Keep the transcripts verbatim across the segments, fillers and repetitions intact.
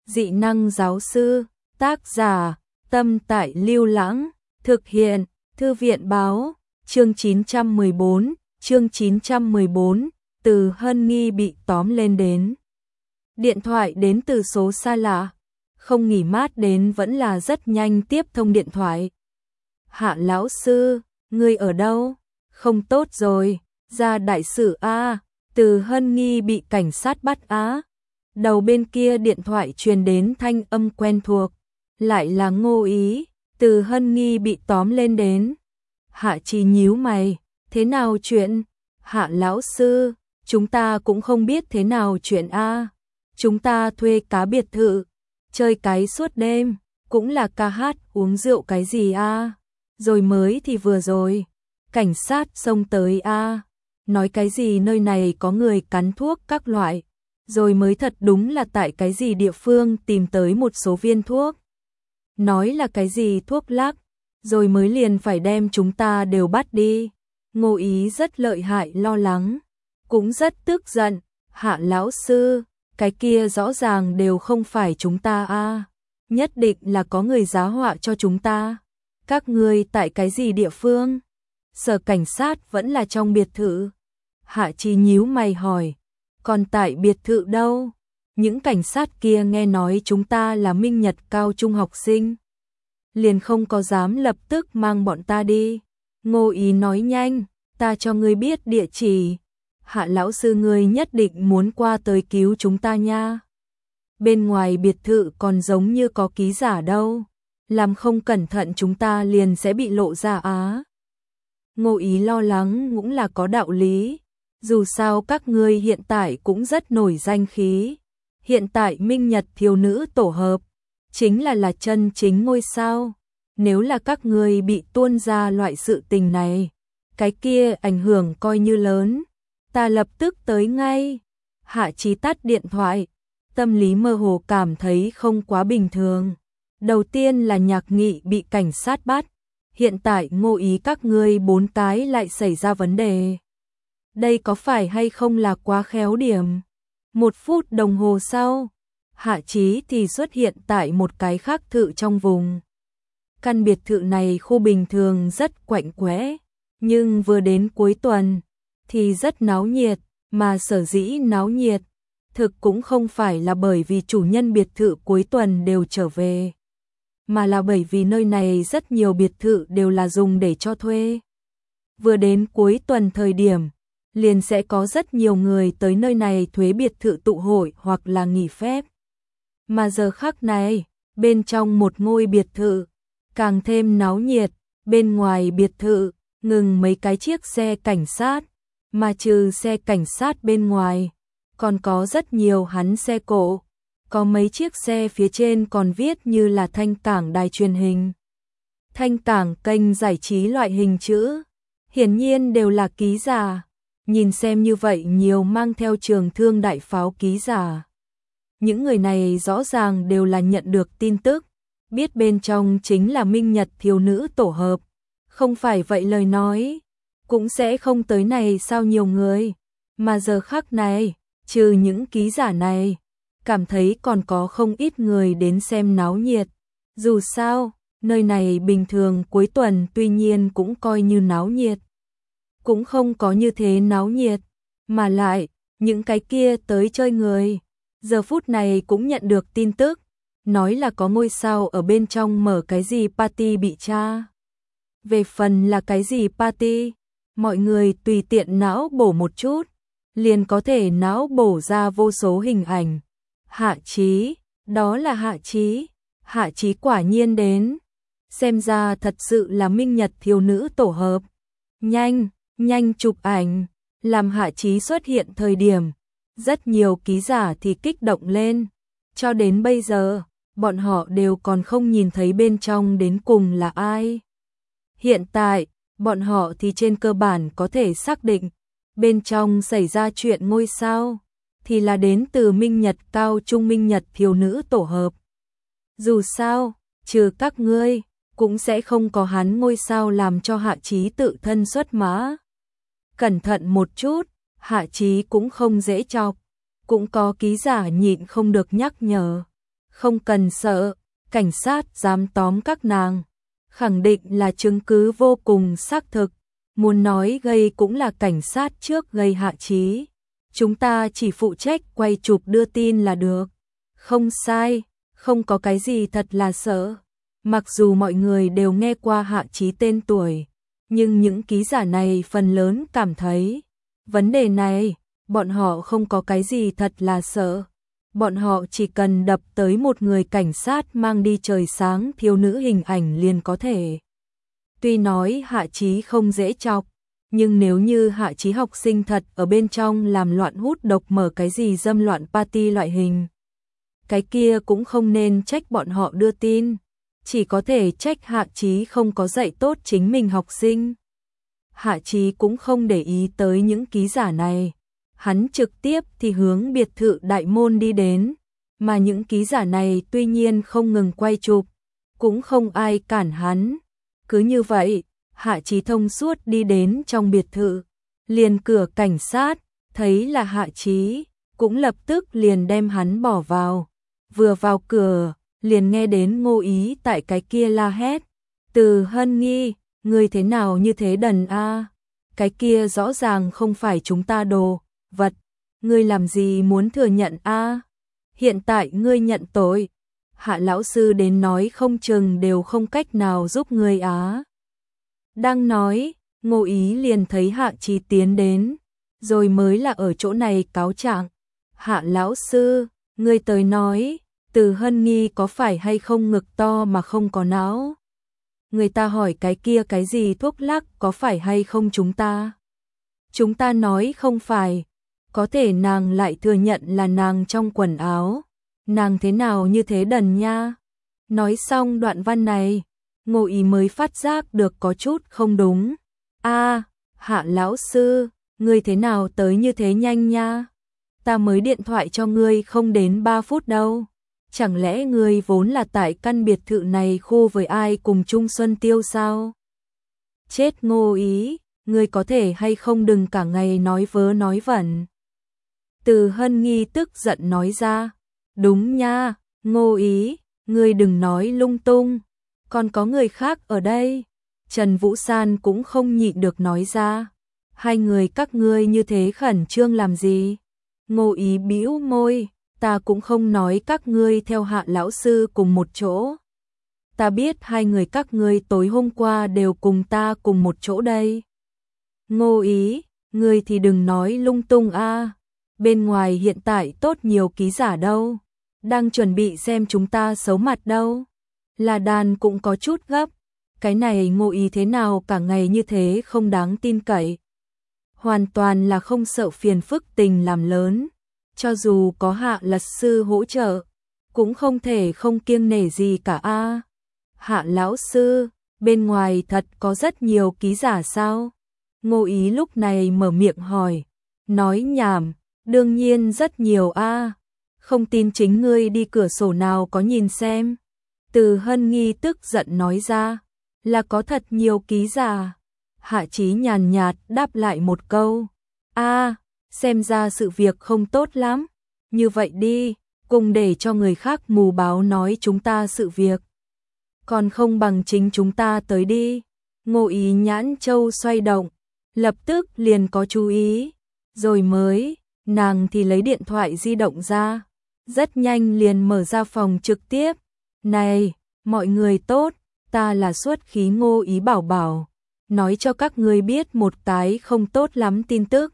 Dị năng giáo sư, tác giả, Tâm Tại Lưu Lãng, thực hiện, Thư viện báo, chương chín trăm mười bốn, chương chín trăm mười bốn, Từ Hân Nghi bị tóm lên đến. Điện thoại đến từ số xa lạ, không nghỉ mát đến vẫn là rất nhanh tiếp thông điện thoại. Hạ lão sư, ngươi ở đâu? Không tốt rồi, ra đại sự a, Từ Hân Nghi bị cảnh sát bắt á. Đầu bên kia điện thoại truyền đến thanh âm quen thuộc, lại là Ngô Ý. Từ Hân Nghi bị tóm lên đến. Hạ Chí nhíu mày, thế nào chuyện? Hạ lão sư, chúng ta cũng không biết thế nào chuyện a. Chúng ta thuê cá biệt thự, chơi cái suốt đêm, cũng là ca hát uống rượu cái gì a. Rồi mới thì vừa rồi, cảnh sát xông tới a, nói cái gì nơi này có người cắn thuốc các loại, rồi mới thật đúng là tại cái gì địa phương tìm tới một số viên thuốc. Nói là cái gì thuốc lắc, rồi mới liền phải đem chúng ta đều bắt đi. Ngô Ý rất lợi hại lo lắng, cũng rất tức giận. Hạ lão sư, cái kia rõ ràng đều không phải chúng ta a, nhất định là có người giá họa cho chúng ta. Các ngươi tại cái gì địa phương? Sở cảnh sát vẫn là trong biệt thự. Hạ Chí nhíu mày hỏi, còn tại biệt thự đâu? Những cảnh sát kia nghe nói chúng ta là Minh Nhật cao trung học sinh, liền không có dám lập tức mang bọn ta đi. Ngô Ý nói nhanh, ta cho ngươi biết địa chỉ. Hạ lão sư ngươi nhất định muốn qua tới cứu chúng ta nha. Bên ngoài biệt thự còn giống như có ký giả đâu, làm không cẩn thận chúng ta liền sẽ bị lộ ra á. Ngô Ý lo lắng cũng là có đạo lý, dù sao các ngươi hiện tại cũng rất nổi danh khí. Hiện tại Minh Nhật thiếu nữ tổ hợp chính là là chân chính ngôi sao. Nếu là các ngươi bị tuôn ra loại sự tình này, cái kia ảnh hưởng coi như lớn. Ta lập tức tới ngay. Hạ Chí tắt điện thoại, tâm lý mơ hồ cảm thấy không quá bình thường. Đầu tiên là Nhạc Nghị bị cảnh sát bắt, hiện tại Ngô Ý các ngươi bốn cái lại xảy ra vấn đề. Đây có phải hay không là quá khéo điểm? Một phút đồng hồ sau, Hạ Chí thì xuất hiện tại một cái khác thự trong vùng. Căn biệt thự này khu bình thường rất quạnh quẽ, nhưng vừa đến cuối tuần thì rất náo nhiệt, mà sở dĩ náo nhiệt thực cũng không phải là bởi vì chủ nhân biệt thự cuối tuần đều trở về, mà là bởi vì nơi này rất nhiều biệt thự đều là dùng để cho thuê. Vừa đến cuối tuần thời điểm, liền sẽ có rất nhiều người tới nơi này thuê biệt thự tụ hội hoặc là nghỉ phép. Mà giờ khắc này, bên trong một ngôi biệt thự, càng thêm náo nhiệt. Bên ngoài biệt thự, ngừng mấy cái chiếc xe cảnh sát, mà trừ xe cảnh sát bên ngoài, còn có rất nhiều hắn xe cộ. Có mấy chiếc xe phía trên còn viết như là Thanh Cảng đài truyền hình, Thanh Cảng kênh giải trí loại hình chữ, hiển nhiên đều là ký giả. Nhìn xem như vậy nhiều mang theo trường thương đại pháo ký giả. Những người này rõ ràng đều là nhận được tin tức, biết bên trong chính là Minh Nhật thiếu nữ tổ hợp. Không phải vậy lời nói, cũng sẽ không tới này sao nhiều người. Mà giờ khắc này, trừ những ký giả này, cảm thấy còn có không ít người đến xem náo nhiệt. Dù sao, nơi này bình thường cuối tuần tuy nhiên cũng coi như náo nhiệt, cũng không có như thế náo nhiệt, mà lại, những cái kia tới chơi người, giờ phút này cũng nhận được tin tức, nói là có ngôi sao ở bên trong mở cái gì party bị tra. Về phần là cái gì party, mọi người tùy tiện não bổ một chút, liền có thể não bổ ra vô số hình ảnh. Hạ Chí, đó là Hạ Chí, Hạ Chí quả nhiên đến, xem ra thật sự là Minh Nhật thiếu nữ tổ hợp. Nhanh, nhanh chụp ảnh, làm Hạ Chí xuất hiện thời điểm, rất nhiều ký giả thì kích động lên, cho đến bây giờ, bọn họ đều còn không nhìn thấy bên trong đến cùng là ai. Hiện tại, bọn họ thì trên cơ bản có thể xác định, bên trong xảy ra chuyện ngôi sao, thì là đến từ Minh Nhật cao trung Minh Nhật thiếu nữ tổ hợp. Dù sao, trừ các ngươi, cũng sẽ không có hắn ngôi sao làm cho Hạ Chí tự thân xuất mã. Cẩn thận một chút, Hạ Chí cũng không dễ chọc, cũng có ký giả nhịn không được nhắc nhở. không cần sợ, cảnh sát dám tóm các nàng, khẳng định là chứng cứ vô cùng xác thực, muốn nói gây cũng là cảnh sát trước gây Hạ Chí. Chúng ta chỉ phụ trách quay chụp đưa tin là được. Không sai, không có cái gì thật là sợ. Mặc dù mọi người đều nghe qua Hạ Chí tên tuổi, nhưng những ký giả này phần lớn cảm thấy vấn đề này, bọn họ không có cái gì thật là sợ. Bọn họ chỉ cần đập tới một người cảnh sát mang đi trời sáng thiếu nữ hình ảnh liền có thể. Tuy nói Hạ Chí không dễ chọc, nhưng nếu như Hạ Chí học sinh thật ở bên trong làm loạn hút độc mở cái gì dâm loạn party loại hình, cái kia cũng không nên trách bọn họ đưa tin, chỉ có thể trách Hạ Chí không có dạy tốt chính mình học sinh. Hạ Chí cũng không để ý tới những ký giả này, hắn trực tiếp thì hướng biệt thự đại môn đi đến, mà những ký giả này tuy nhiên không ngừng quay chụp, cũng không ai cản hắn. Cứ như vậy, Hạ Chí thông suốt đi đến trong biệt thự, liền cửa cảnh sát, thấy là Hạ Chí, cũng lập tức liền đem hắn bỏ vào. Vừa vào cửa, liền nghe đến Ngô Ý tại cái kia la hét, Từ Hân Nghi, ngươi thế nào như thế đần a? Cái kia rõ ràng không phải chúng ta đồ vật, ngươi làm gì muốn thừa nhận a? Hiện tại ngươi nhận tội, Hạ lão sư đến nói không chừng đều không cách nào giúp ngươi á. Đang nói, Ngô Ý liền thấy Hạ Chí tiến đến, rồi mới là ở chỗ này cáo trạng. Hạ lão sư, ngươi tới nói, Từ Hân Nghi có phải hay không ngực to mà không có não? Người ta hỏi cái kia cái gì thuốc lắc có phải hay không chúng ta? Chúng ta nói không phải, có thể nàng lại thừa nhận là nàng trong quần áo. Nàng thế nào như thế đần nha? Nói xong đoạn văn này, Ngô Ý mới phát giác được có chút không đúng. A, Hạ lão sư, ngươi thế nào tới như thế nhanh nha? Ta mới điện thoại cho ngươi không đến ba phút đâu. Chẳng lẽ ngươi vốn là tại căn biệt thự này khu với ai cùng chung Xuân Tiêu sao? Chết Ngô Ý, ngươi có thể hay không đừng cả ngày nói vớ nói vẩn. Từ Hân Nghi tức giận nói ra. Đúng nha, Ngô Ý, ngươi đừng nói lung tung, còn có người khác ở đây. Trần Vũ San cũng không nhịn được nói ra. Hai người các ngươi như thế khẩn trương làm gì? Ngô Ý bĩu môi, ta cũng không nói các ngươi theo Hạ lão sư cùng một chỗ. Ta biết hai người các ngươi tối hôm qua đều cùng ta cùng một chỗ đây. Ngô Ý, ngươi thì đừng nói lung tung a. Bên ngoài hiện tại tốt nhiều ký giả đâu, đang chuẩn bị xem chúng ta xấu mặt đâu. Là Đàn cũng có chút gấp, cái này Ngô Ý thế nào cả ngày như thế không đáng tin cậy. Hoàn toàn là không sợ phiền phức tình làm lớn, cho dù có Hạ luật sư hỗ trợ, cũng không thể không kiêng nể gì cả a. Hạ lão sư, bên ngoài thật có rất nhiều ký giả sao? Ngô Ý lúc này mở miệng hỏi, nói nhảm, đương nhiên rất nhiều a. Không tin chính ngươi đi cửa sổ nào có nhìn xem. Từ Hân Nghi tức giận nói ra, là có thật nhiều ký giả. Hạ Chí nhàn nhạt đáp lại một câu, a, xem ra sự việc không tốt lắm. Như vậy đi, cùng để cho người khác mù báo nói chúng ta sự việc, còn không bằng chính chúng ta tới đi. Ngô Ý nhãn châu xoay động, lập tức liền có chú ý, rồi mới, nàng thì lấy điện thoại di động ra, rất nhanh liền mở ra phòng trực tiếp. Này, mọi người tốt, ta là xuất khí Ngô Ý bảo bảo, nói cho các ngươi biết một cái không tốt lắm tin tức.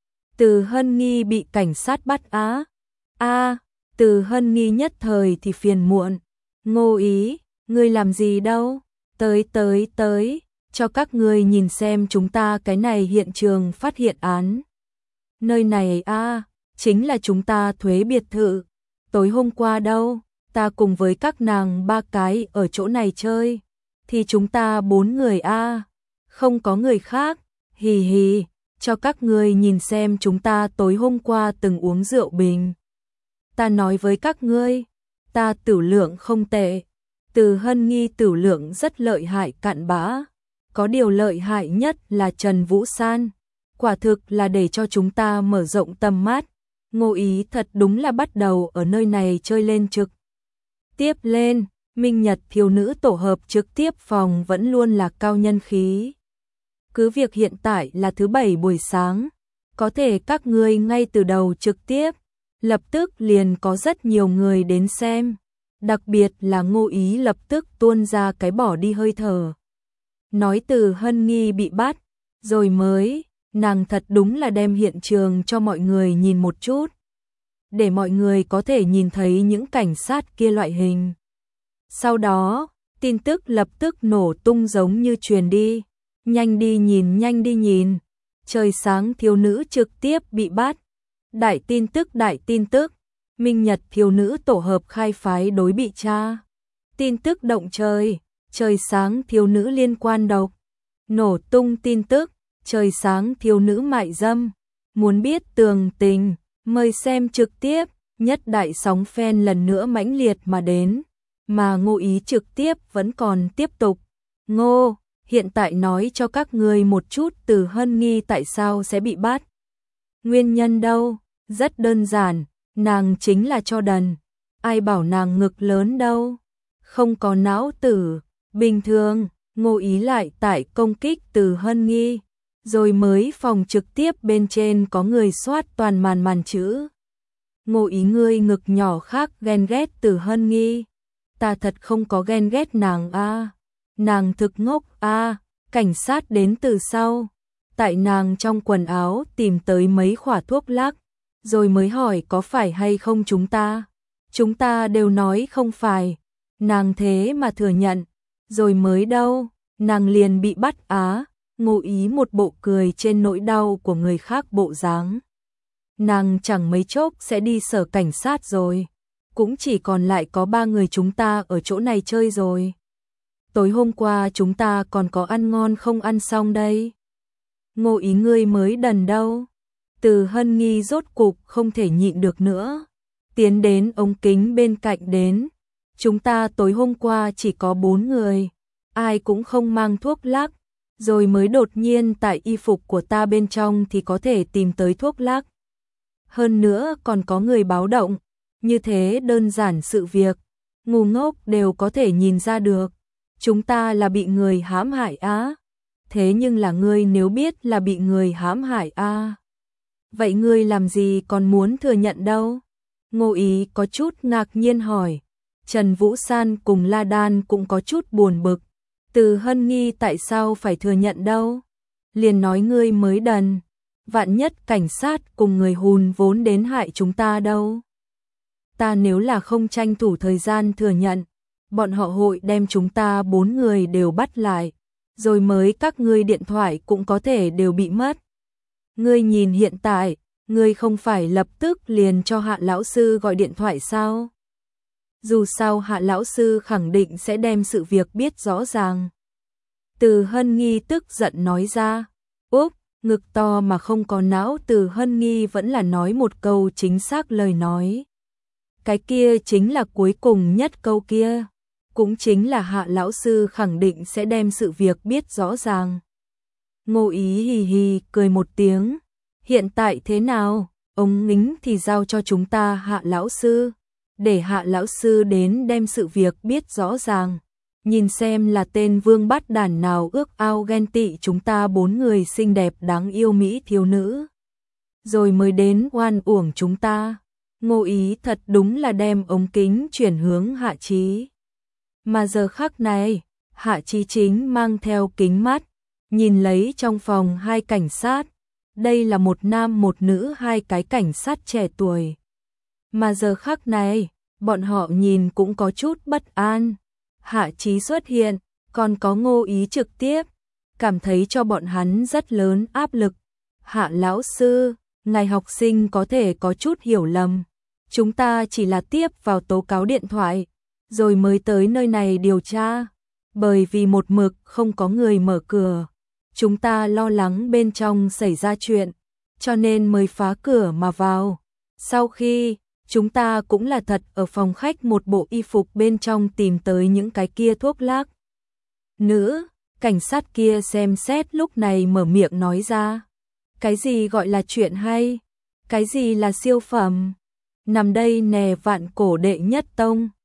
Từ Hân Nghi bị cảnh sát bắt á. A, Từ Hân Nghi nhất thời thì phiền muộn. Ngô Ý, ngươi làm gì đâu? Tới tới tới, cho các ngươi nhìn xem chúng ta cái này hiện trường phát hiện án. Nơi này a, chính là chúng ta thuế biệt thự. Tối hôm qua đâu, ta cùng với các nàng ba cái ở chỗ này chơi, thì chúng ta bốn người a, không có người khác. Hì hì, cho các ngươi nhìn xem chúng ta tối hôm qua từng uống rượu bình. Ta nói với các ngươi, ta tửu lượng không tệ. Từ Hân Nghi tửu lượng rất lợi hại cặn bã. Có điều lợi hại nhất là Trần Vũ San. Quả thực là để cho chúng ta mở rộng tầm mắt. Ngô Ý thật đúng là bắt đầu ở nơi này chơi lên trực. Tiếp lên, Minh Nhật thiếu nữ tổ hợp trực tiếp phòng vẫn luôn là cao nhân khí. Cứ việc hiện tại là thứ bảy buổi sáng, có thể các ngươi ngay từ đầu trực tiếp, lập tức liền có rất nhiều người đến xem. Đặc biệt là Ngô Ý lập tức tuôn ra cái bỏ đi hơi thở. Nói từ Hân Nghi bị bắt, rồi mới, nàng thật đúng là đem hiện trường cho mọi người nhìn một chút. Để mọi người có thể nhìn thấy những cảnh sát kia loại hình. Sau đó, tin tức lập tức nổ tung giống như truyền đi. Nhanh đi nhìn, nhanh đi nhìn. Trời sáng thiếu nữ trực tiếp bị bắt. Đại tin tức, đại tin tức. Minh Nhật thiếu nữ tổ hợp khai phái đối bị tra. Tin tức động trời. Trời sáng thiếu nữ liên quan độc. Nổ tung tin tức. Trời sáng thiếu nữ mại dâm. Muốn biết tường tình, mời xem trực tiếp. Nhất đại sóng fan lần nữa mãnh liệt mà đến. Mà Ngô Ý trực tiếp vẫn còn tiếp tục. Ngô, hiện tại nói cho các người một chút từ Hân Nghi tại sao sẽ bị bắt. Nguyên nhân đâu? Rất đơn giản, nàng chính là cho đần. Ai bảo nàng ngực lớn đâu? Không có não tử. Bình thường, Ngô Ý lại tại công kích từ Hân Nghi. Rồi mới phòng trực tiếp bên trên có người soát toàn màn màn chữ. Ngô Ý ngươi ngực nhỏ khác ghen ghét từ Hân Nghi. Ta thật không có ghen ghét nàng a. À. Nàng thực ngốc a, à. Cảnh sát đến từ sau. Tại nàng trong quần áo tìm tới mấy khỏa thuốc lắc, rồi mới hỏi có phải hay không chúng ta. Chúng ta đều nói không phải. Nàng thế mà thừa nhận, rồi mới đâu, nàng liền bị bắt á. Ngô Ý một bộ cười trên nỗi đau của người khác bộ dáng. Nàng chẳng mấy chốc sẽ đi sở cảnh sát rồi. Cũng chỉ còn lại có ba người chúng ta ở chỗ này chơi rồi. Tối hôm qua chúng ta còn có ăn ngon không ăn xong đây. Ngô Ý ngươi mới đần đâu. Từ Hân Nghi rốt cục không thể nhịn được nữa. Tiến đến ống kính bên cạnh đến. Chúng ta tối hôm qua chỉ có bốn người. Ai cũng không mang thuốc lắc. Rồi mới đột nhiên tại y phục của ta bên trong thì có thể tìm tới thuốc lắc. Hơn nữa còn có người báo động. Như thế đơn giản sự việc, ngu ngốc đều có thể nhìn ra được. Chúng ta là bị người hãm hại á. Thế nhưng là ngươi nếu biết là bị người hãm hại a, vậy ngươi làm gì còn muốn thừa nhận đâu? Ngô Ý có chút ngạc nhiên hỏi. Trần Vũ San cùng La Đan cũng có chút buồn bực. Từ Hân Nghi tại sao phải thừa nhận đâu? Liền nói ngươi mới đần. Vạn nhất cảnh sát cùng người hùn vốn đến hại chúng ta đâu. Ta nếu là không tranh thủ thời gian thừa nhận, bọn họ hội đem chúng ta bốn người đều bắt lại. Rồi mới các ngươi điện thoại cũng có thể đều bị mất. Ngươi nhìn hiện tại, ngươi không phải lập tức liền cho Hạ lão sư gọi điện thoại sao? Dù sao Hạ lão sư khẳng định sẽ đem sự việc biết rõ ràng. Từ Hân Nghi tức giận nói ra. Úp, ngực to mà không có não. Từ Hân Nghi vẫn là nói một câu chính xác lời nói. Cái kia chính là cuối cùng nhất câu kia. Cũng chính là Hạ lão sư khẳng định sẽ đem sự việc biết rõ ràng. Ngô Ý hì hì cười một tiếng. Hiện tại thế nào? Ống nghính thì giao cho chúng ta Hạ lão sư. Để Hạ lão sư đến đem sự việc biết rõ ràng. Nhìn xem là tên vương bắt đàn nào ước ao ghen tị chúng ta bốn người xinh đẹp đáng yêu mỹ thiếu nữ. Rồi mới đến oan uổng chúng ta. Ngô Ý thật đúng là đem ống kính chuyển hướng Hạ Chí. Mà giờ khắc này, Hạ Chí chính mang theo kính mắt, nhìn lấy trong phòng hai cảnh sát. Đây là một nam một nữ, hai cái cảnh sát trẻ tuổi. Mà giờ khắc này, bọn họ nhìn cũng có chút bất an. Hạ Chí xuất hiện, còn có Ngô Ý trực tiếp, cảm thấy cho bọn hắn rất lớn áp lực. Hạ lão sư, ngài học sinh có thể có chút hiểu lầm. Chúng ta chỉ là tiếp vào tố cáo điện thoại, rồi mới tới nơi này điều tra. Bởi vì một mực không có người mở cửa, chúng ta lo lắng bên trong xảy ra chuyện, cho nên mới phá cửa mà vào. Sau khi, chúng ta cũng là thật ở phòng khách một bộ y phục bên trong tìm tới những cái kia thuốc lắc. Nữ, cảnh sát kia xem xét lúc này mở miệng nói ra. Cái gì gọi là chuyện hay? Cái gì là siêu phẩm? Nằm đây nè vạn cổ đệ nhất tông.